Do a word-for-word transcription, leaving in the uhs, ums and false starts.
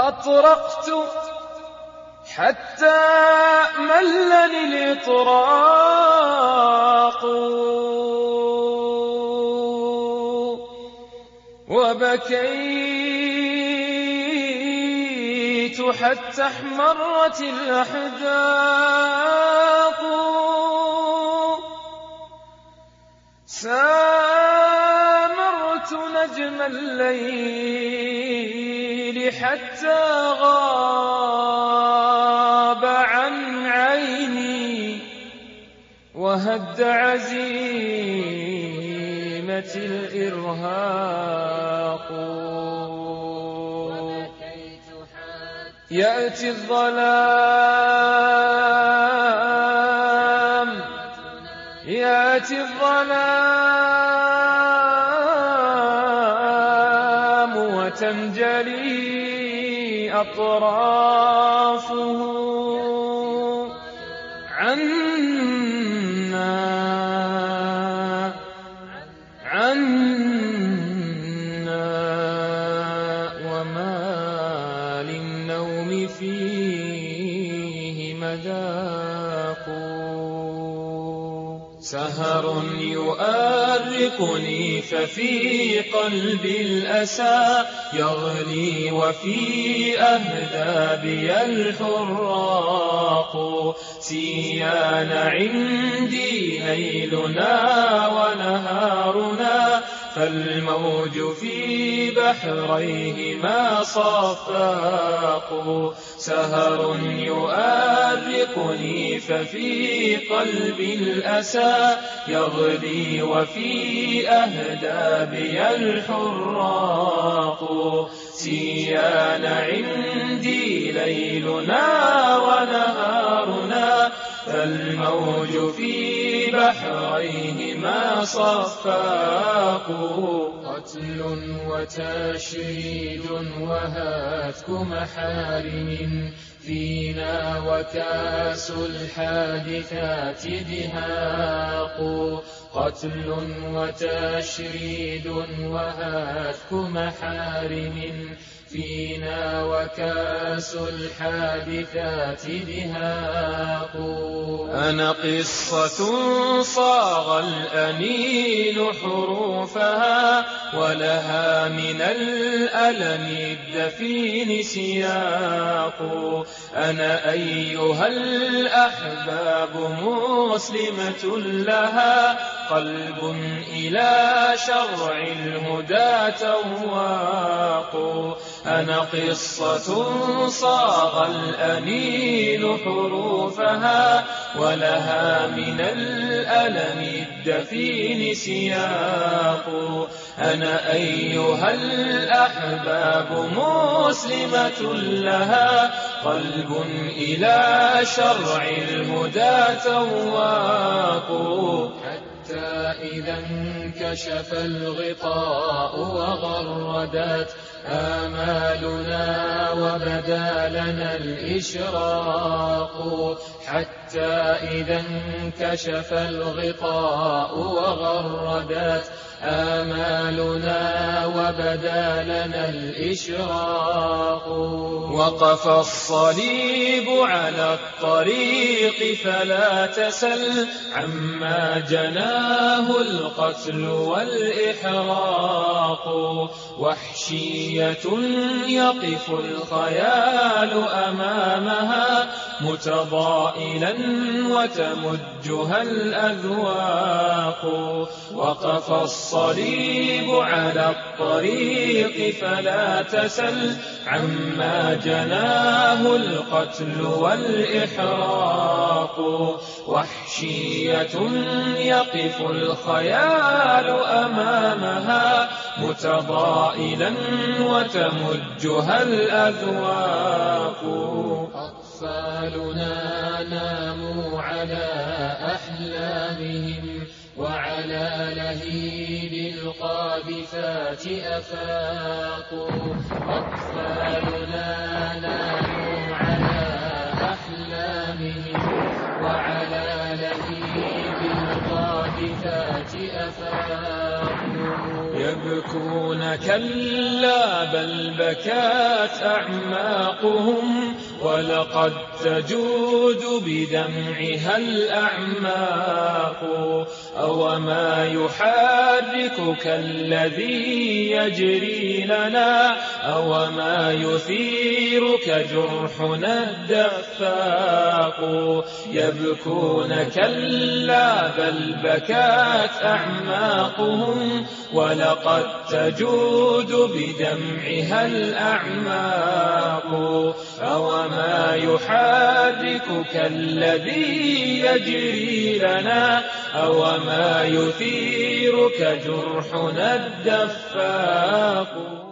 أطرقت حتى ملني الإطراق، وبكيت حتى احمرت الأحداق. سامرت نجم الليل حتى غاب عن عيني، وهد عزيمة الإرهاق. يأتي الظلام يأتي الظلام وتنجلي أطرافه عنا عنا، وما للنوم فيه مذاق. سهر يؤرقني ففي قلبي الأسى يغلي، وفي أهدابي الحراق. سيان عندي ليلنا ونهارنا، فالموج في بحريهما صفاق. سهر يؤرقني ففي قلبي الأسى يغلي، وفي أهدابي الحراق. سيان عندي ليلنا ونهارنا، فالموج في بحريهما صفاق. قتل وتشريد وهتك محارم فينا، وكاس الحادثات دهاق. قتل وتشريد وهتك محارم فينا، وكاس الحادثات دهاق. أنا قصة صاغ الأنين حروفها، ولها من الألم الدفين سياق. أنا أيها الأحباب مسلمة لها قلب إلى شرع الهدى تواق. أنا قصة صاغ الأنين حروفها، ولها من الألم الدفين سياق. أنا أيها الأحباب مسلمة لها قلب إلى شرع الهدى تواق. حتى إذا انكشف الغطاء وغردت آمالنا وبدا لنا الإشراق. حتى إذا انكشف الغطاء وغردت آمالنا وبدا لنا الإشراق. وقف الصليب على الطريق فلا تسل عما جناه القتل والإحراق. وحشية يقف الخيال أمامها متضائلا وتمجها الأذواق. وقف الصليب على الطريق فلا تسل عما جناه القتل والإحراق. وحشية يقف الخيال أمامها متضائلا وتمجها الأذواق. أطفالنا ناموا على أحلامهم، وعلى لهيب القاذفات أفاقوا. أطفالنا ناموا على أحلامهم، وعلى لهيب القاذفات أفاقوا. يبكون كلا بل بكت أعماقهم ولقد تجود بدمعها الأعماق أوما يحركك الذي يجري لنا أوما يثيرك جرحنا الدفاق يبكون كلا بل بكت أعماقهم ولقد تجود بدمعها الأعماق أوما يحركك الذي يجري لنا أوما يثيرك جرحنا الدفاق.